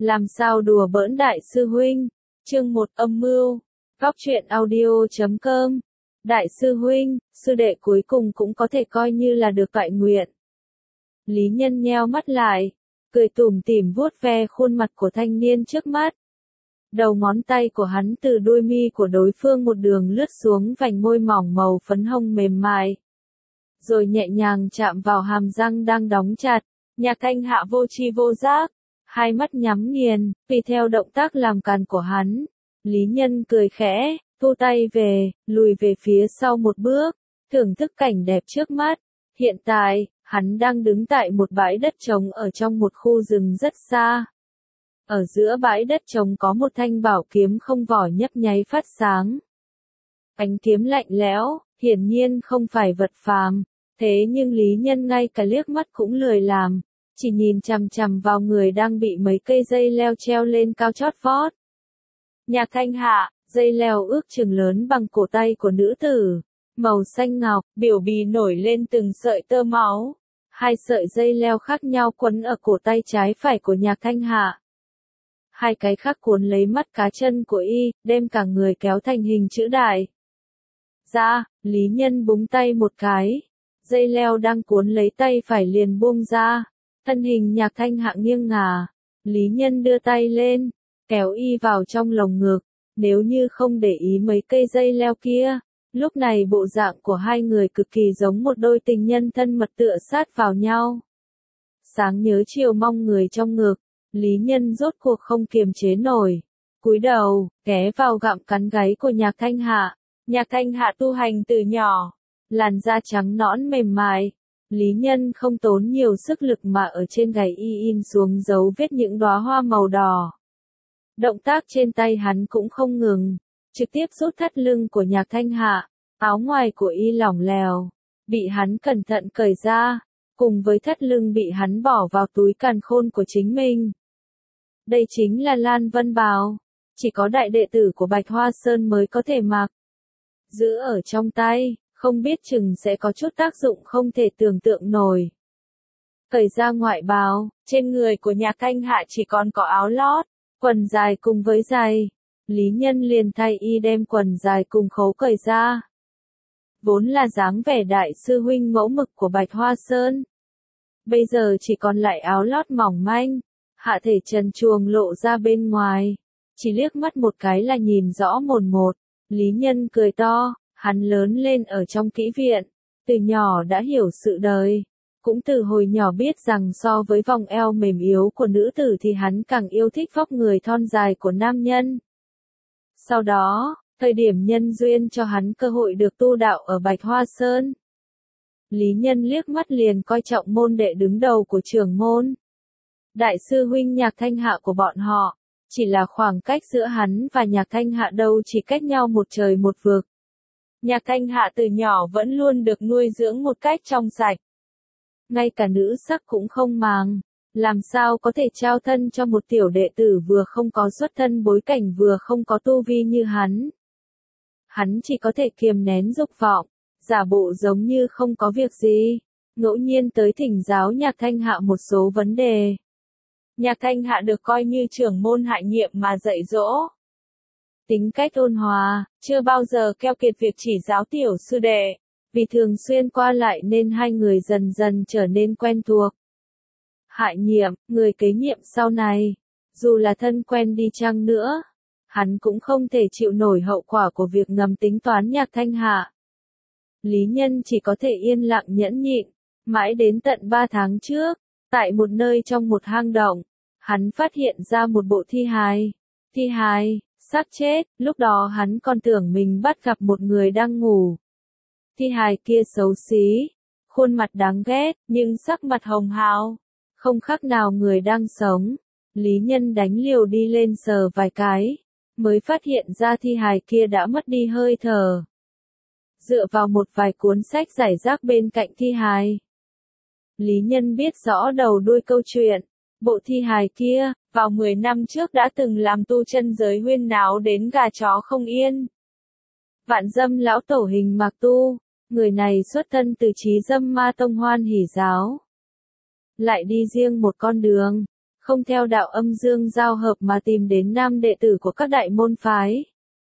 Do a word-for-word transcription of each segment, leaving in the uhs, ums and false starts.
Làm sao đùa bỡn đại sư huynh? Chương một âm mưu. Góc truyện audio chấm com. Đại sư huynh, sư đệ cuối cùng cũng có thể coi như là được toại nguyện. Lý Nhân nheo mắt lại, cười tủm tỉm vuốt ve khuôn mặt của thanh niên trước mắt. Đầu ngón tay của hắn từ đuôi mi của đối phương một đường lướt xuống vành môi mỏng màu phấn hồng mềm mại. Rồi nhẹ nhàng chạm vào hàm răng đang đóng chặt. Nhạc Thanh Hạ vô tri vô giác, hai mắt nhắm nghiền, tùy theo động tác làm càn của hắn. Lý Nhân cười khẽ, thu tay về, lùi về phía sau một bước, thưởng thức cảnh đẹp trước mắt. Hiện tại, hắn đang đứng tại một bãi đất trống ở trong một khu rừng rất xa. Ở giữa bãi đất trống có một thanh bảo kiếm không vỏ nhấp nháy phát sáng. Ánh kiếm lạnh lẽo, hiển nhiên không phải vật phàm, thế nhưng Lý Nhân ngay cả liếc mắt cũng lười làm, chỉ nhìn chằm chằm vào người đang bị mấy cây dây leo treo lên cao chót vót. Nhạc Thanh Hạ, dây leo ước chừng lớn bằng cổ tay của nữ tử, màu xanh ngọc, biểu bì nổi lên từng sợi tơ máu. Hai sợi dây leo khác nhau quấn ở cổ tay trái phải của Nhạc Thanh Hạ. Hai cái khác cuốn lấy mắt cá chân của y, đem cả người kéo thành hình chữ đại. Ra, Lý Nhân búng tay một cái. Dây leo đang cuốn lấy tay phải liền buông ra. Thân hình Nhạc Thanh Hạ nghiêng ngả. Lý Nhân đưa tay lên, kéo y vào trong lồng ngực. Nếu như không để ý mấy cây dây leo kia, lúc này bộ dạng của hai người cực kỳ giống một đôi tình nhân thân mật tựa sát vào nhau. Sáng nhớ chiều mong người trong ngực, Lý Nhân rốt cuộc không kiềm chế nổi. Cúi đầu, ghé vào gặm cắn gáy của Nhạc Thanh Hạ. Nhạc Thanh Hạ tu hành từ nhỏ, làn da trắng nõn mềm mại. Lý Nhân không tốn nhiều sức lực mà ở trên gáy y in xuống dấu vết những đóa hoa màu đỏ. Động tác trên tay hắn cũng không ngừng, trực tiếp rút thắt lưng của Nhạc Thanh Hạ, áo ngoài của y lỏng lẻo, bị hắn cẩn thận cởi ra, cùng với thắt lưng bị hắn bỏ vào túi càn khôn của chính mình. Đây chính là Lan Vân bào, chỉ có đại đệ tử của Bạch Hoa Sơn mới có thể mặc. Giữ ở trong tay, không biết chừng sẽ có chút tác dụng không thể tưởng tượng nổi. Cởi ra ngoại bào, trên người của Nhạc Thanh Hạ chỉ còn có áo lót, quần dài cùng với giày. Lý Nhân liền thay y đem quần dài cùng khấu cởi ra. Vốn là dáng vẻ đại sư huynh mẫu mực của Bạch Hoa Sơn. Bây giờ chỉ còn lại áo lót mỏng manh, hạ thể trần truồng lộ ra bên ngoài. Chỉ liếc mắt một cái là nhìn rõ mồn một. Lý Nhân cười to, hắn lớn lên ở trong kỹ viện, từ nhỏ đã hiểu sự đời. Cũng từ hồi nhỏ biết rằng so với vòng eo mềm yếu của nữ tử thì hắn càng yêu thích vóc người thon dài của nam nhân. Sau đó, thời điểm nhân duyên cho hắn cơ hội được tu đạo ở Bạch Hoa Sơn. Lý Nhân liếc mắt liền coi trọng môn đệ đứng đầu của trưởng môn. Đại sư huynh Nhạc Thanh Hạ của bọn họ, chỉ là khoảng cách giữa hắn và Nhạc Thanh Hạ đâu chỉ cách nhau một trời một vực. Nhạc Thanh Hạ từ nhỏ vẫn luôn được nuôi dưỡng một cách trong sạch. Ngay cả nữ sắc cũng không màng, làm sao có thể trao thân cho một tiểu đệ tử vừa không có xuất thân bối cảnh vừa không có tu vi như hắn. Hắn chỉ có thể kiềm nén dục vọng, giả bộ giống như không có việc gì, ngẫu nhiên tới thỉnh giáo Nhạc Thanh Hạ một số vấn đề. Nhạc Thanh Hạ được coi như trưởng môn hạ nhiệm mà dạy dỗ. Tính cách ôn hòa, chưa bao giờ keo kiệt việc chỉ giáo tiểu sư đệ. Vì thường xuyên qua lại nên hai người dần dần trở nên quen thuộc. Hạ nhiệm, người kế nhiệm sau này, dù là thân quen đi chăng nữa, hắn cũng không thể chịu nổi hậu quả của việc ngầm tính toán Nhạc Thanh Hạ. Lý Nhân chỉ có thể yên lặng nhẫn nhịn, mãi đến tận ba tháng trước, tại một nơi trong một hang động, hắn phát hiện ra một bộ thi hài. Thi hài, xác chết, lúc đó hắn còn tưởng mình bắt gặp một người đang ngủ. Thi hài kia xấu xí, khuôn mặt đáng ghét, nhưng sắc mặt hồng hào, không khác nào người đang sống. Lý Nhân đánh liều đi lên sờ vài cái, mới phát hiện ra thi hài kia đã mất đi hơi thở. Dựa vào một vài cuốn sách rải rác bên cạnh thi hài, Lý Nhân biết rõ đầu đuôi câu chuyện. Bộ thi hài kia, vào mười năm trước đã từng làm tu chân giới huyên náo đến gà chó không yên. Vạn Dâm lão tổ Hình Mạc Tu, người này xuất thân từ Chí Dâm Ma tông Hoan Hỷ giáo. Lại đi riêng một con đường, không theo đạo âm dương giao hợp mà tìm đến nam đệ tử của các đại môn phái.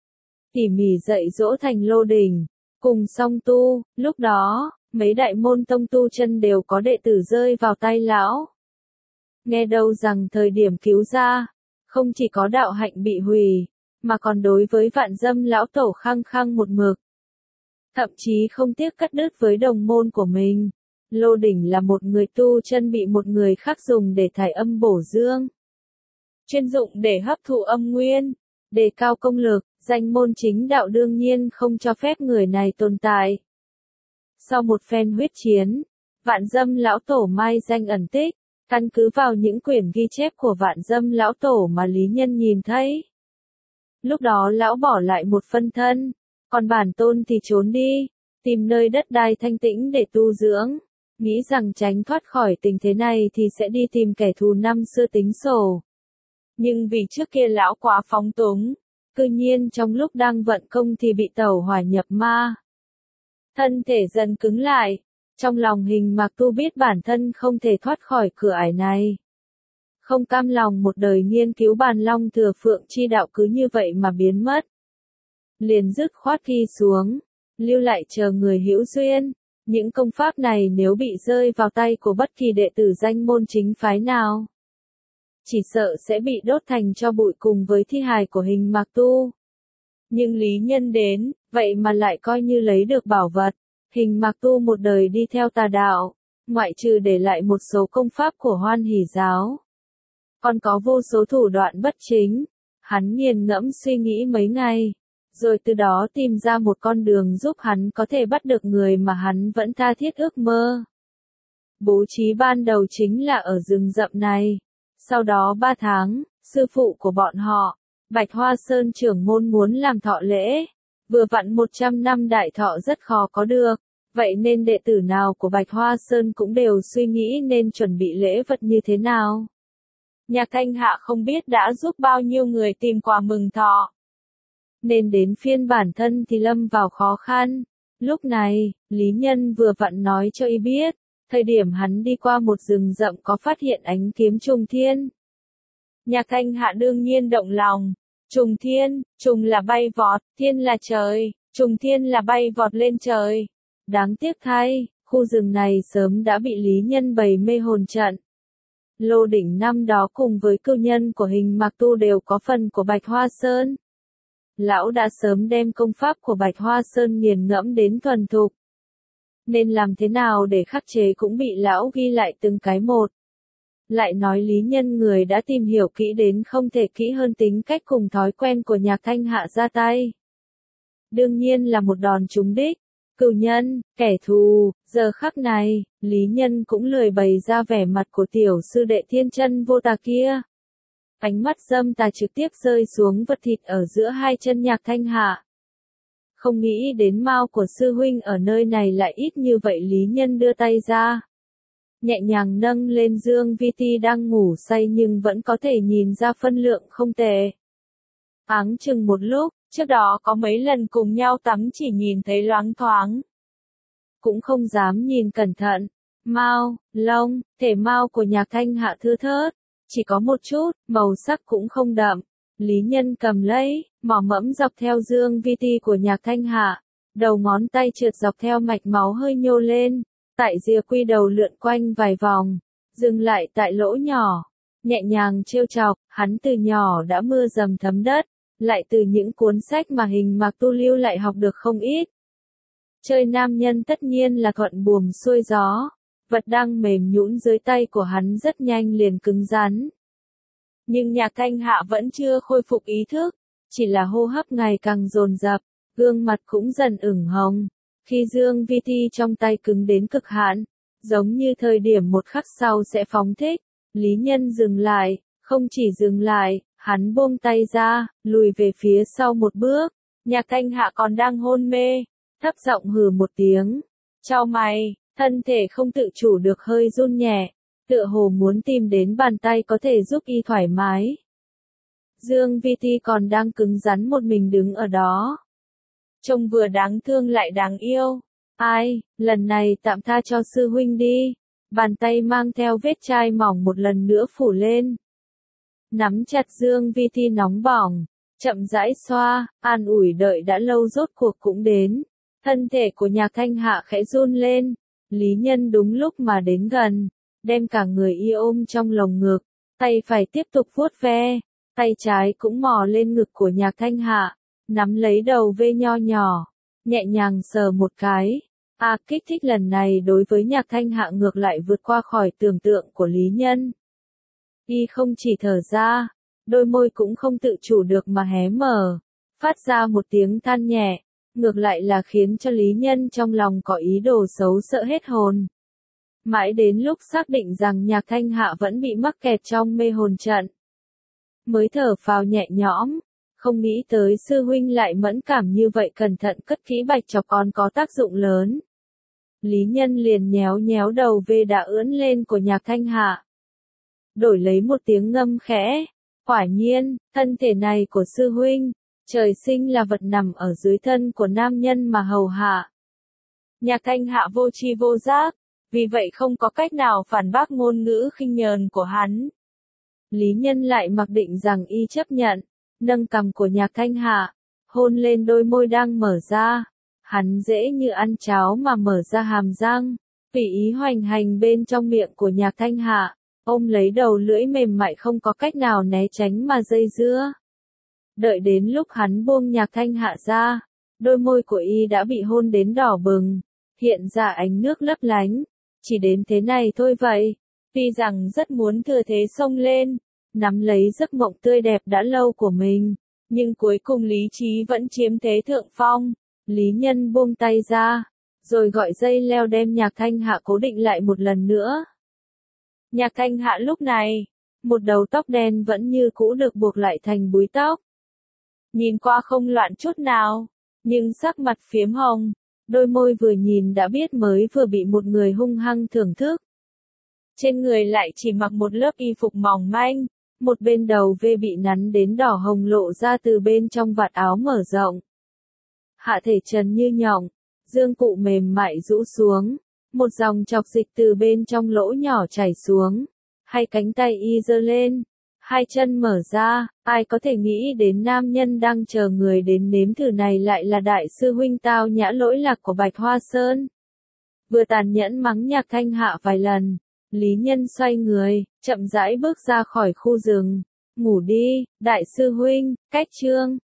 Tỉ mỉ dạy dỗ thành Lô Đình, cùng song tu, lúc đó, mấy đại môn tông tu chân đều có đệ tử rơi vào tay lão. Nghe đâu rằng thời điểm cứu ra, không chỉ có đạo hạnh bị hủy, mà còn đối với vạn dâm lão tổ khăng khăng một mực. Thậm chí không tiếc cắt đứt với đồng môn của mình. Lô Đỉnh là một người tu chân bị một người khác dùng để thải âm bổ dương. Chuyên dụng để hấp thụ âm nguyên, đề cao công lực, danh môn chính đạo đương nhiên không cho phép người này tồn tại. Sau một phen huyết chiến, vạn dâm lão tổ mai danh ẩn tích, căn cứ vào những quyển ghi chép của vạn dâm lão tổ mà Lý Nhân nhìn thấy. Lúc đó lão bỏ lại một phân thân, còn bản tôn thì trốn đi, tìm nơi đất đai thanh tĩnh để tu dưỡng, nghĩ rằng tránh thoát khỏi tình thế này thì sẽ đi tìm kẻ thù năm xưa tính sổ. Nhưng vì trước kia lão quá phóng túng, cư nhiên trong lúc đang vận công thì bị tẩu hỏa nhập ma. Thân thể dần cứng lại, trong lòng Hình Mạc Tu biết bản thân không thể thoát khỏi cửa ải này. Không cam lòng một đời nghiên cứu bàn long thừa phượng chi đạo cứ như vậy mà biến mất. Liền dứt khoát ghi xuống, lưu lại chờ người hữu duyên. Những công pháp này nếu bị rơi vào tay của bất kỳ đệ tử danh môn chính phái nào, chỉ sợ sẽ bị đốt thành tro bụi cùng với thi hài của Hình Mạc Tu. Nhưng Lý Nhân đến, vậy mà lại coi như lấy được bảo vật. Hình Mạc Tu một đời đi theo tà đạo, ngoại trừ để lại một số công pháp của Hoan Hỷ giáo, còn có vô số thủ đoạn bất chính. Hắn nghiền ngẫm suy nghĩ mấy ngày, rồi từ đó tìm ra một con đường giúp hắn có thể bắt được người mà hắn vẫn tha thiết ước mơ. Bố trí ban đầu chính là ở rừng rậm này. Sau đó ba tháng, sư phụ của bọn họ, Bạch Hoa Sơn trưởng môn muốn làm thọ lễ. Vừa vặn một trăm năm đại thọ rất khó có được, vậy nên đệ tử nào của Bạch Hoa Sơn cũng đều suy nghĩ nên chuẩn bị lễ vật như thế nào. Nhạc Thanh Hạ không biết đã giúp bao nhiêu người tìm quà mừng thọ, nên đến phiên bản thân thì lâm vào khó khăn. Lúc này, Lý Nhân vừa vặn nói cho y biết, thời điểm hắn đi qua một rừng rậm có phát hiện ánh kiếm trùng thiên. Nhạc Thanh Hạ đương nhiên động lòng. Trùng thiên, trùng là bay vọt, thiên là trời, trùng thiên là bay vọt lên trời. Đáng tiếc thay, khu rừng này sớm đã bị Lý Nhân bày mê hồn trận. Lô Đỉnh năm đó cùng với cưu nhân của Hình Mạc Tu đều có phần của Bạch Hoa Sơn. Lão đã sớm đem công pháp của Bạch Hoa Sơn nghiền ngẫm đến thuần thục. Nên làm thế nào để khắc chế cũng bị lão ghi lại từng cái một. Lại nói Lý Nhân người đã tìm hiểu kỹ đến không thể kỹ hơn tính cách cùng thói quen của Nhạc Thanh Hạ ra tay. Đương nhiên là một đòn trúng đích. Cửu nhân, kẻ thù, giờ khắc này, Lý Nhân cũng lười bày ra vẻ mặt của tiểu sư đệ thiên chân vô tà kia. Ánh mắt dâm tà trực tiếp rơi xuống vật thịt ở giữa hai chân Nhạc Thanh Hạ. Không nghĩ đến mao của sư huynh ở nơi này lại ít như vậy. Lý Nhân đưa tay ra, nhẹ nhàng nâng lên Dương Vi Ti đang ngủ say nhưng vẫn có thể nhìn ra phân lượng không tệ. Áng chừng một lúc, trước đó có mấy lần cùng nhau tắm chỉ nhìn thấy loáng thoáng, cũng không dám nhìn cẩn thận. Mao, lông, thể mao của Nhạc Thanh Hạ thưa thớt, chỉ có một chút, màu sắc cũng không đậm. Lý Nhân cầm lấy, mỏ mẫm dọc theo Dương Vi Ti của Nhạc Thanh Hạ, đầu ngón tay trượt dọc theo mạch máu hơi nhô lên. Tại rìa quy đầu lượn quanh vài vòng, dừng lại tại lỗ nhỏ, nhẹ nhàng trêu chọc. Hắn từ nhỏ đã mưa dầm thấm đất, lại từ những cuốn sách mà Hình Mạc Tu lưu lại học được không ít. Chơi nam nhân tất nhiên là thuận buồm xuôi gió, vật đang mềm nhũn dưới tay của hắn rất nhanh liền cứng rắn. Nhưng Nhạc Thanh Hạ vẫn chưa khôi phục ý thức, chỉ là hô hấp ngày càng dồn dập, gương mặt cũng dần ửng hồng. Khi Dương Vi Ti trong tay cứng đến cực hạn, giống như thời điểm một khắc sau sẽ phóng thích, Lý Nhân dừng lại, không chỉ dừng lại, hắn buông tay ra, lùi về phía sau một bước. Nhạc Thanh Hạ còn đang hôn mê, thấp giọng hừ một tiếng, chau mày, thân thể không tự chủ được hơi run nhẹ, tựa hồ muốn tìm đến bàn tay có thể giúp y thoải mái. Dương Vi Ti còn đang cứng rắn một mình đứng ở đó, trông vừa đáng thương lại đáng yêu. Ai, lần này tạm tha cho sư huynh đi. Bàn tay mang theo vết chai mỏng một lần nữa phủ lên. Nắm chặt dương vi thi nóng bỏng, chậm rãi xoa, an ủi đợi đã lâu rốt cuộc cũng đến. Thân thể của Nhạc Thanh Hạ khẽ run lên, Lý Nhân đúng lúc mà đến gần, đem cả người y ôm trong lồng ngực, tay phải tiếp tục vuốt ve, tay trái cũng mò lên ngực của Nhạc Thanh Hạ, nắm lấy đầu vê nho nhỏ, nhẹ nhàng sờ một cái. A kích thích lần này đối với Nhạc Thanh Hạ ngược lại vượt qua khỏi tưởng tượng của Lý Nhân. Y không chỉ thở ra, đôi môi cũng không tự chủ được mà hé mở, phát ra một tiếng than nhẹ, ngược lại là khiến cho Lý Nhân trong lòng có ý đồ xấu sợ hết hồn. Mãi đến lúc xác định rằng Nhạc Thanh Hạ vẫn bị mắc kẹt trong mê hồn trận, mới thở phào nhẹ nhõm, không nghĩ tới sư huynh lại mẫn cảm như vậy, cẩn thận cất kỹ bạch chọc còn có tác dụng lớn. Lý Nhân liền nhéo nhéo đầu về đã ưỡn lên của Nhạc Thanh Hạ. Đổi lấy một tiếng ngâm khẽ, quả nhiên, thân thể này của sư huynh, trời sinh là vật nằm ở dưới thân của nam nhân mà hầu hạ. Nhạc Thanh Hạ vô tri vô giác, vì vậy không có cách nào phản bác ngôn ngữ khinh nhờn của hắn. Lý Nhân lại mặc định rằng y chấp nhận, nâng cằm của Nhạc Thanh Hạ, hôn lên đôi môi đang mở ra. Hắn dễ như ăn cháo mà mở ra hàm răng, tùy ý hoành hành bên trong miệng của Nhạc Thanh Hạ, ôm lấy đầu lưỡi mềm mại không có cách nào né tránh mà dây dưa. Đợi đến lúc hắn buông Nhạc Thanh Hạ ra, đôi môi của y đã bị hôn đến đỏ bừng, hiện ra ánh nước lấp lánh, chỉ đến thế này thôi vậy. Tuy rằng rất muốn thừa thế xông lên, nắm lấy giấc mộng tươi đẹp đã lâu của mình, nhưng cuối cùng lý trí vẫn chiếm thế thượng phong. Lý Nhân buông tay ra, rồi gọi dây leo đem Nhạc Thanh Hạ cố định lại một lần nữa. Nhạc Thanh Hạ lúc này, một đầu tóc đen vẫn như cũ được buộc lại thành búi tóc. Nhìn qua không loạn chút nào, nhưng sắc mặt phiếm hồng, đôi môi vừa nhìn đã biết mới vừa bị một người hung hăng thưởng thức. Trên người lại chỉ mặc một lớp y phục mỏng manh, một bên đầu vê bị nắn đến đỏ hồng lộ ra từ bên trong vạt áo mở rộng. Hạ thể trần như nhộng, dương cụ mềm mại rũ xuống, một dòng chọc dịch từ bên trong lỗ nhỏ chảy xuống, hai cánh tay y giơ lên, hai chân mở ra, ai có thể nghĩ đến nam nhân đang chờ người đến nếm thử này lại là đại sư huynh tao nhã lỗi lạc của Bạch Hoa Sơn. Vừa tàn nhẫn mắng Nhạc Thanh Hạ vài lần, Lý Nhân xoay người, chậm rãi bước ra khỏi khu rừng, ngủ đi, đại sư huynh, cách chương.